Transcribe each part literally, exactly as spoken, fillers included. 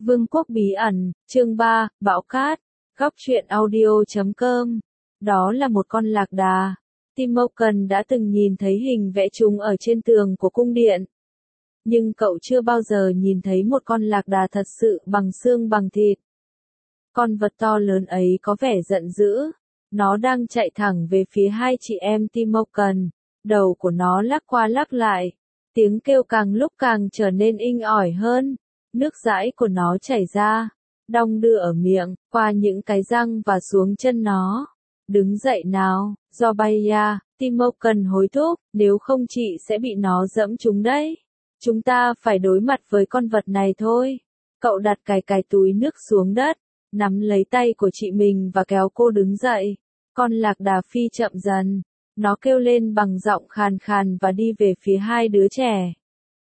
Vương quốc bí ẩn, chương ba, Bão Cát, góc truyện audio chấm com. Đó là một con lạc đà. Timoken đã từng nhìn thấy hình vẽ chúng ở trên tường của cung điện. Nhưng cậu chưa bao giờ nhìn thấy một con lạc đà thật sự bằng xương bằng thịt. Con vật to lớn ấy có vẻ giận dữ. Nó đang chạy thẳng về phía hai chị em Timoken. Đầu của nó lắc qua lắc lại. Tiếng kêu càng lúc càng trở nên inh ỏi hơn. Nước dãi của nó chảy ra, đong đưa ở miệng, qua những cái răng và xuống chân nó. Đứng dậy nào, Zorbaya, Timoken hối thúc, nếu không chị sẽ bị nó dẫm trúng đấy. Chúng ta phải đối mặt với con vật này thôi. Cậu đặt cái cái túi nước xuống đất, nắm lấy tay của chị mình và kéo cô đứng dậy. Con lạc đà phi chậm dần. Nó kêu lên bằng giọng khàn khàn và đi về phía hai đứa trẻ.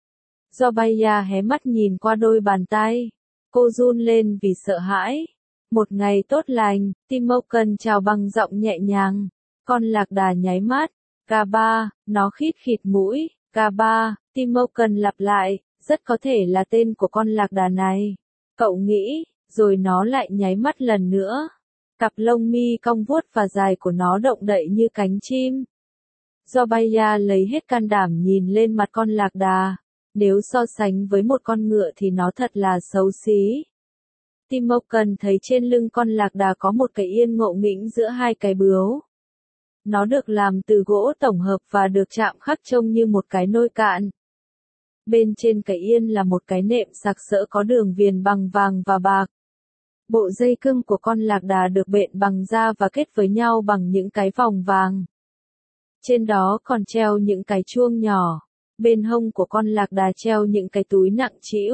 Zorbaya hé mắt nhìn qua đôi bàn tay. Cô run lên vì sợ hãi. Một ngày tốt lành, Timoken chào bằng giọng nhẹ nhàng. Con lạc đà nháy mắt. Kaba, nó khít khịt mũi. Kaba, Timoken lặp lại, rất có thể là tên của con lạc đà này. Cậu nghĩ, rồi nó lại nháy mắt lần nữa. Cặp lông mi cong vuốt và dài của nó động đậy như cánh chim. Zorbaya lấy hết can đảm nhìn lên mặt con lạc đà. Nếu so sánh với một con ngựa thì nó thật là xấu xí. Timoken thấy trên lưng con lạc đà có một cái yên ngộ nghĩnh giữa hai cái bướu. Nó được làm từ gỗ tổng hợp và được chạm khắc trông như một cái nôi cạn. Bên trên cái yên là một cái nệm sặc sỡ có đường viền bằng vàng và bạc. Bộ dây cưng của con lạc đà được bện bằng da và kết với nhau bằng những cái vòng vàng. Trên đó còn treo những cái chuông nhỏ. Bên hông của con lạc đà treo những cái túi nặng trĩu.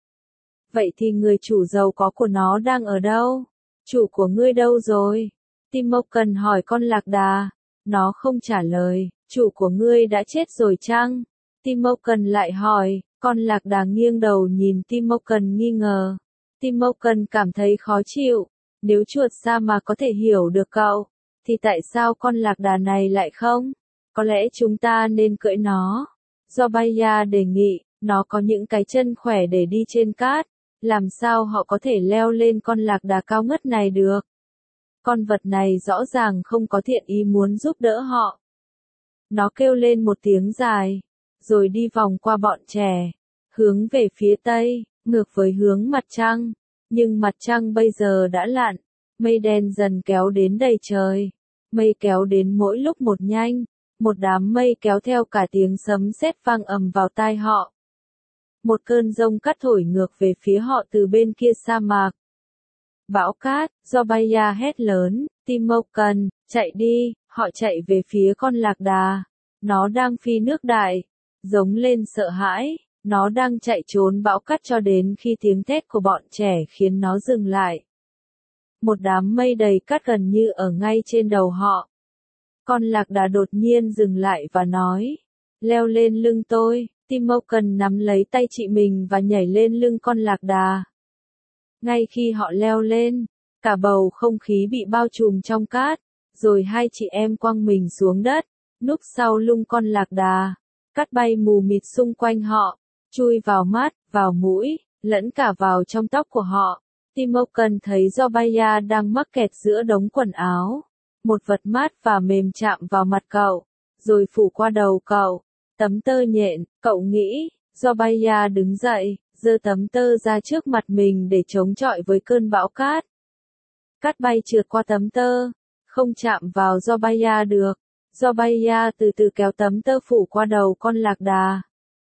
Vậy thì người chủ giàu có của nó đang ở đâu? Chủ của ngươi đâu rồi? Timoken hỏi con lạc đà. Nó không trả lời. Chủ của ngươi đã chết rồi chăng? Timoken lại hỏi. Con lạc đà nghiêng đầu nhìn Timoken nghi ngờ. Timoken cảm thấy khó chịu. Nếu chuột sa mạc có thể hiểu được cậu, thì tại sao con lạc đà này lại không? Có lẽ chúng ta nên cưỡi nó. Zorbaya đề nghị, nó có những cái chân khỏe để đi trên cát, làm sao họ có thể leo lên con lạc đà cao ngất này được? Con vật này rõ ràng không có thiện ý muốn giúp đỡ họ. Nó kêu lên một tiếng dài, rồi đi vòng qua bọn trẻ, hướng về phía tây, ngược với hướng mặt trăng. Nhưng mặt trăng bây giờ đã lặn, mây đen dần kéo đến đầy trời. Mây kéo đến mỗi lúc một nhanh. Một đám mây kéo theo cả tiếng sấm sét vang ầm vào tai họ. Một cơn giông cát thổi ngược về phía họ từ bên kia sa mạc. Bão cát, Zorbaya hét lớn, Timoken, chạy đi, họ chạy về phía con lạc đà. Nó đang phi nước đại, giống lên sợ hãi, nó đang chạy trốn bão cát cho đến khi tiếng thét của bọn trẻ khiến nó dừng lại. Một đám mây đầy cát gần như ở ngay trên đầu họ. Con lạc đà đột nhiên dừng lại và nói, leo lên lưng tôi. Timoken nắm lấy tay chị mình và nhảy lên lưng con lạc đà. Ngay khi họ leo lên, cả bầu không khí bị bao trùm trong cát, rồi hai chị em quăng mình xuống đất, núp sau lưng con lạc đà. Cát bay mù mịt xung quanh họ, chui vào mắt, vào mũi, lẫn cả vào trong tóc của họ. Timoken thấy Zorbaya đang mắc kẹt giữa đống quần áo. Một vật mát và mềm chạm vào mặt cậu, rồi phủ qua đầu cậu. Tấm tơ nhện, cậu nghĩ. Zorbaya đứng dậy, giơ tấm tơ ra trước mặt mình để chống chọi với cơn bão cát. Cát bay trượt qua tấm tơ, không chạm vào Zorbaya được. Zorbaya từ từ kéo tấm tơ phủ qua đầu con lạc đà.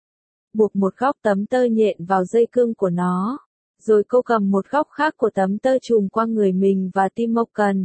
Buộc một góc tấm tơ nhện vào dây cương của nó, rồi cô cầm một góc khác của tấm tơ trùm qua người mình và Timoken.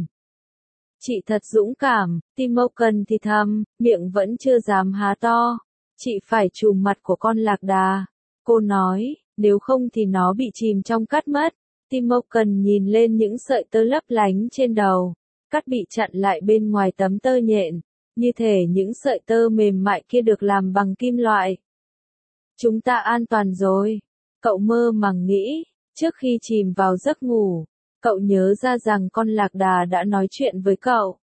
Chị thật dũng cảm, Timoken thì thầm, miệng vẫn chưa dám há to. Chị phải trùm mặt của con lạc đà. Cô nói, nếu không thì nó bị chìm trong cát mất. Timoken nhìn lên những sợi tơ lấp lánh trên đầu. Cát bị chặn lại bên ngoài tấm tơ nhện. Như thể những sợi tơ mềm mại kia được làm bằng kim loại. Chúng ta an toàn rồi. Cậu mơ màng nghĩ, trước khi chìm vào giấc ngủ. Cậu nhớ ra rằng con lạc đà đã nói chuyện với cậu.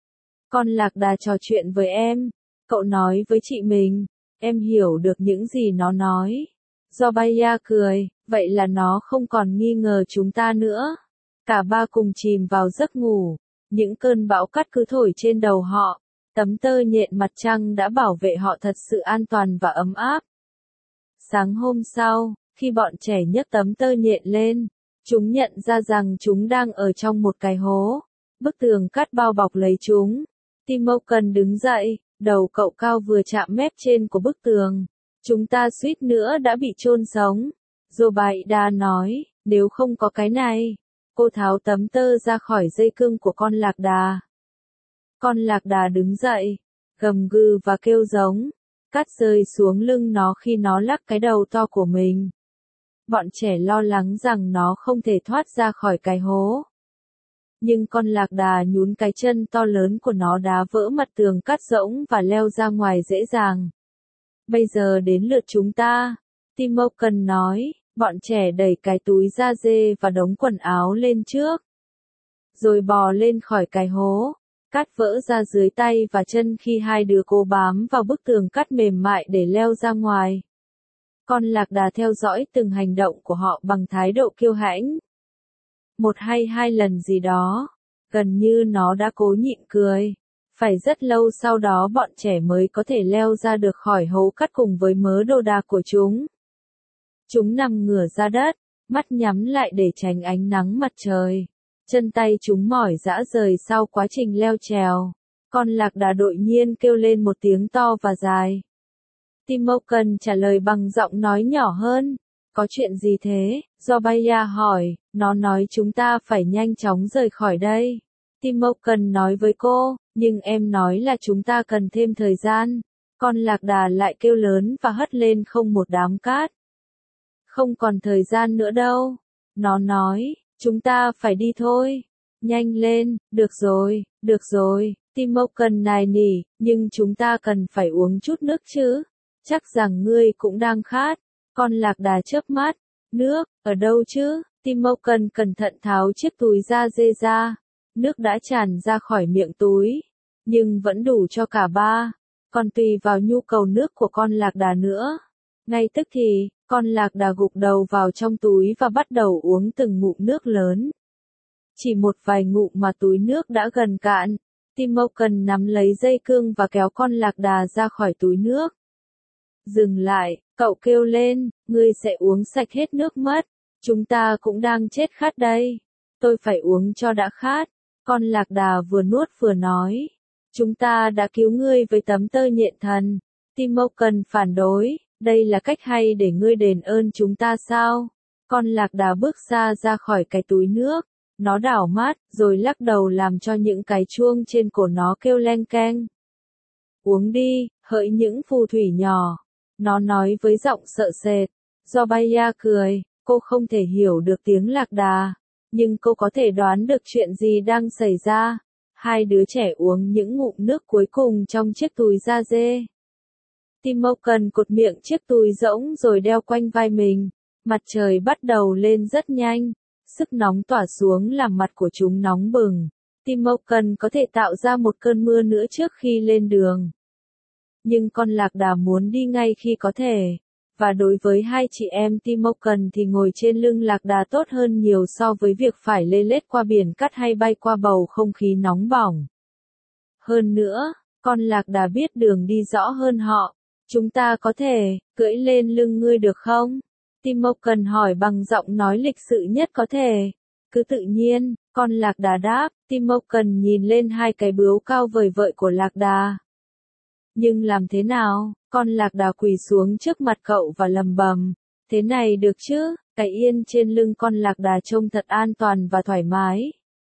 Con lạc đà trò chuyện với em. Cậu nói với chị mình. Em hiểu được những gì nó nói. Zorbaya cười. Vậy là nó không còn nghi ngờ chúng ta nữa. Cả ba cùng chìm vào giấc ngủ. Những cơn bão cát cứ thổi trên đầu họ. Tấm tơ nhện mặt trăng đã bảo vệ họ thật sự an toàn và ấm áp. Sáng hôm sau, khi bọn trẻ nhấc tấm tơ nhện lên, chúng nhận ra rằng chúng đang ở trong một cái hố. Bức tường cát bao bọc lấy chúng. Tim Morgan đứng dậy, đầu cậu cao vừa chạm mép trên của bức tường. Chúng ta suýt nữa đã bị chôn sống. Zobaida nói, nếu không có cái này. Cô tháo tấm tơ ra khỏi dây cương của con lạc đà. Con lạc đà đứng dậy, gầm gừ và kêu giống. Cát rơi xuống lưng nó khi nó lắc cái đầu to của mình. Bọn trẻ lo lắng rằng nó không thể thoát ra khỏi cái hố. Nhưng con lạc đà nhún cái chân to lớn của nó đá vỡ mặt tường cát rỗng và leo ra ngoài dễ dàng. Bây giờ đến lượt chúng ta, Tim Morgan nói, bọn trẻ đẩy cái túi da dê và đống quần áo lên trước. Rồi bò lên khỏi cái hố, cát vỡ ra dưới tay và chân khi hai đứa cố bám vào bức tường cát mềm mại để leo ra ngoài. Con lạc đà theo dõi từng hành động của họ bằng thái độ kiêu hãnh. Một hay hai lần gì đó, gần như nó đã cố nhịn cười. Phải rất lâu sau đó bọn trẻ mới có thể leo ra được khỏi hố cát cùng với mớ đồ đạc của chúng. Chúng nằm ngửa ra đất, mắt nhắm lại để tránh ánh nắng mặt trời. Chân tay chúng mỏi rã rời sau quá trình leo trèo. Con lạc đà đột nhiên kêu lên một tiếng to và dài. Tim Morgan trả lời bằng giọng nói nhỏ hơn. Có chuyện gì thế? Zobaida hỏi, nó nói chúng ta phải nhanh chóng rời khỏi đây. Tim Morgan nói với cô, nhưng em nói là chúng ta cần thêm thời gian. Con lạc đà lại kêu lớn và hất lên không một đám cát. Không còn thời gian nữa đâu. Nó nói, chúng ta phải đi thôi. Nhanh lên, được rồi, được rồi. Tim Morgan nài nỉ, nhưng chúng ta cần phải uống chút nước chứ. Chắc rằng ngươi cũng đang khát. Con lạc đà chớp mắt. Nước, ở đâu chứ? Tim Morgan cẩn thận tháo chiếc túi da dê ra. Nước đã tràn ra khỏi miệng túi. Nhưng vẫn đủ cho cả ba. Còn tùy vào nhu cầu nước của con lạc đà nữa. Ngay tức thì, con lạc đà gục đầu vào trong túi và bắt đầu uống từng ngụm nước lớn. Chỉ một vài ngụm mà túi nước đã gần cạn. Tim Morgan nắm lấy dây cương và kéo con lạc đà ra khỏi túi nước. Dừng lại, cậu kêu lên, ngươi sẽ uống sạch hết nước mất. Chúng ta cũng đang chết khát đây. Tôi phải uống cho đã khát. Con lạc đà vừa nuốt vừa nói. Chúng ta đã cứu ngươi với tấm tơ nhện thần. Tim Morgan phản đối, đây là cách hay để ngươi đền ơn chúng ta sao? Con lạc đà bước xa ra khỏi cái túi nước. Nó đảo mắt, rồi lắc đầu làm cho những cái chuông trên cổ nó kêu leng keng. Uống đi, hỡi những phù thủy nhỏ. Nó nói với giọng sợ sệt. Zobaida cười, cô không thể hiểu được tiếng lạc đà. Nhưng cô có thể đoán được chuyện gì đang xảy ra. Hai đứa trẻ uống những ngụm nước cuối cùng trong chiếc túi da dê. Tim Morgan cột miệng chiếc túi rỗng rồi đeo quanh vai mình. Mặt trời bắt đầu lên rất nhanh. Sức nóng tỏa xuống làm mặt của chúng nóng bừng. Tim Morgan có thể tạo ra một cơn mưa nữa trước khi lên đường. Nhưng con lạc đà muốn đi ngay khi có thể. Và đối với hai chị em Tim Morgan thì ngồi trên lưng lạc đà tốt hơn nhiều so với việc phải lê lết qua biển cát hay bay qua bầu không khí nóng bỏng. Hơn nữa, con lạc đà biết đường đi rõ hơn họ. Chúng ta có thể cưỡi lên lưng ngươi được không? Tim Morgan hỏi bằng giọng nói lịch sự nhất có thể. Cứ tự nhiên, con lạc đà đáp. Tim Morgan nhìn lên hai cái bướu cao vời vợi của lạc đà. Nhưng làm thế nào? Con lạc đà quỳ xuống trước mặt cậu và lầm bầm. Thế này được chứ? Cái yên trên lưng con lạc đà trông thật an toàn và thoải mái.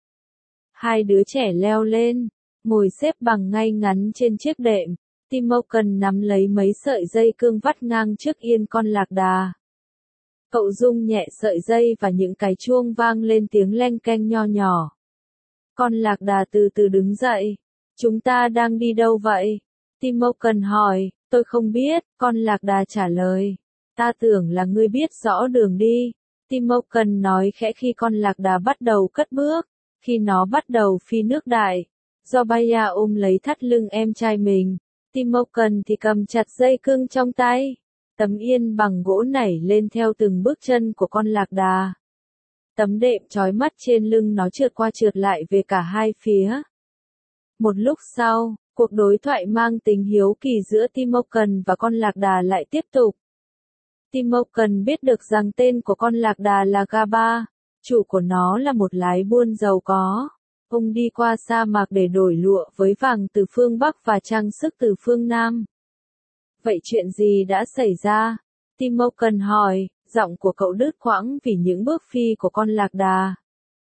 Hai đứa trẻ leo lên, ngồi xếp bằng ngay ngắn trên chiếc đệm. Tim Morgan nắm lấy mấy sợi dây cương vắt ngang trước yên con lạc đà. Cậu rung nhẹ sợi dây và những cái chuông vang lên tiếng leng keng nho nhỏ. Con lạc đà từ từ đứng dậy. Chúng ta đang đi đâu vậy? Tim Morgan hỏi. Tôi không biết, con lạc đà trả lời. Ta tưởng là ngươi biết rõ đường đi. Tim Morgan nói khẽ khi con lạc đà bắt đầu cất bước. Khi nó bắt đầu phi nước đại. Zobaida ôm lấy thắt lưng em trai mình. Tim Morgan thì cầm chặt dây cương trong tay. Tấm yên bằng gỗ nảy lên theo từng bước chân của con lạc đà. Tấm đệm trói mắt trên lưng nó trượt qua trượt lại về cả hai phía. Một lúc sau, cuộc đối thoại mang tính hiếu kỳ giữa Timoken và con lạc đà lại tiếp tục. Timoken biết được rằng tên của con lạc đà là Gaba, chủ của nó là một lái buôn giàu có. Ông đi qua sa mạc để đổi lụa với vàng từ phương Bắc và trang sức từ phương Nam. Vậy chuyện gì đã xảy ra? Timoken hỏi, giọng của cậu đứt quãng vì những bước phi của con lạc đà.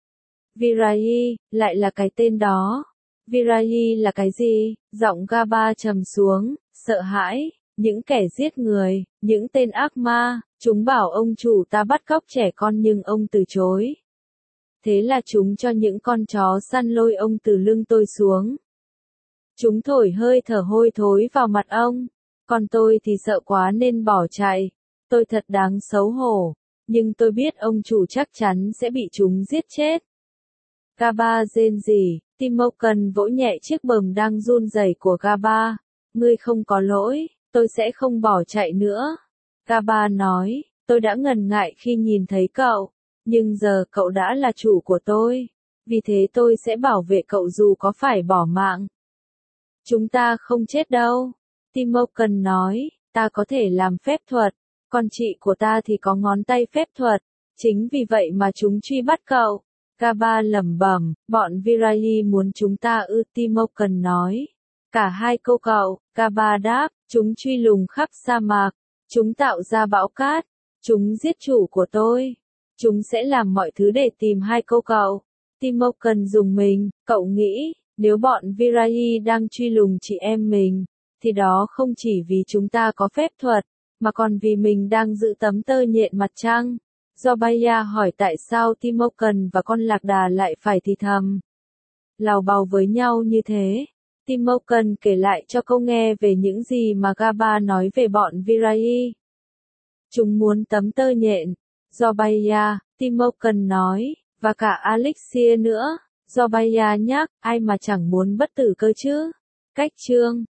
Virai, lại là cái tên đó. Virai là cái gì? Giọng Gaba trầm xuống, sợ hãi, những kẻ giết người, những tên ác ma, chúng bảo ông chủ ta bắt cóc trẻ con nhưng ông từ chối. Thế là chúng cho những con chó săn lôi ông từ lưng tôi xuống. Chúng thổi hơi thở hôi thối vào mặt ông. Còn tôi thì sợ quá nên bỏ chạy. Tôi thật đáng xấu hổ. Nhưng tôi biết ông chủ chắc chắn sẽ bị chúng giết chết. Gaba rên rỉ, Timoken vỗ nhẹ chiếc bờm đang run rẩy của Gaba. Ngươi không có lỗi, tôi sẽ không bỏ chạy nữa. Gaba nói, tôi đã ngần ngại khi nhìn thấy cậu. Nhưng giờ cậu đã là chủ của tôi. Vì thế tôi sẽ bảo vệ cậu dù có phải bỏ mạng. Chúng ta không chết đâu. Timoken nói, ta có thể làm phép thuật. Con chị của ta thì có ngón tay phép thuật. Chính vì vậy mà chúng truy bắt cậu. Gaba lẩm bẩm, bọn Virai muốn chúng ta ư, Timoken nói. Cả hai câu cậu, Gaba đáp, chúng truy lùng khắp sa mạc. Chúng tạo ra bão cát. Chúng giết chủ của tôi. Chúng sẽ làm mọi thứ để tìm hai câu cậu. Timoken dùng mình, cậu nghĩ, nếu bọn Virai đang truy lùng chị em mình, thì đó không chỉ vì chúng ta có phép thuật, mà còn vì mình đang giữ tấm tơ nhện mặt trăng. Zobaya hỏi tại sao Timoken và con lạc đà lại phải thì thầm lào bào với nhau như thế. Timoken kể lại cho cậu nghe về những gì mà Gaba nói về bọn Virai. Chúng muốn tấm tơ nhện. Zobaya, Timoken nói, và cả Alexia nữa. Zobaya nhắc, ai mà chẳng muốn bất tử cơ chứ. Cách chương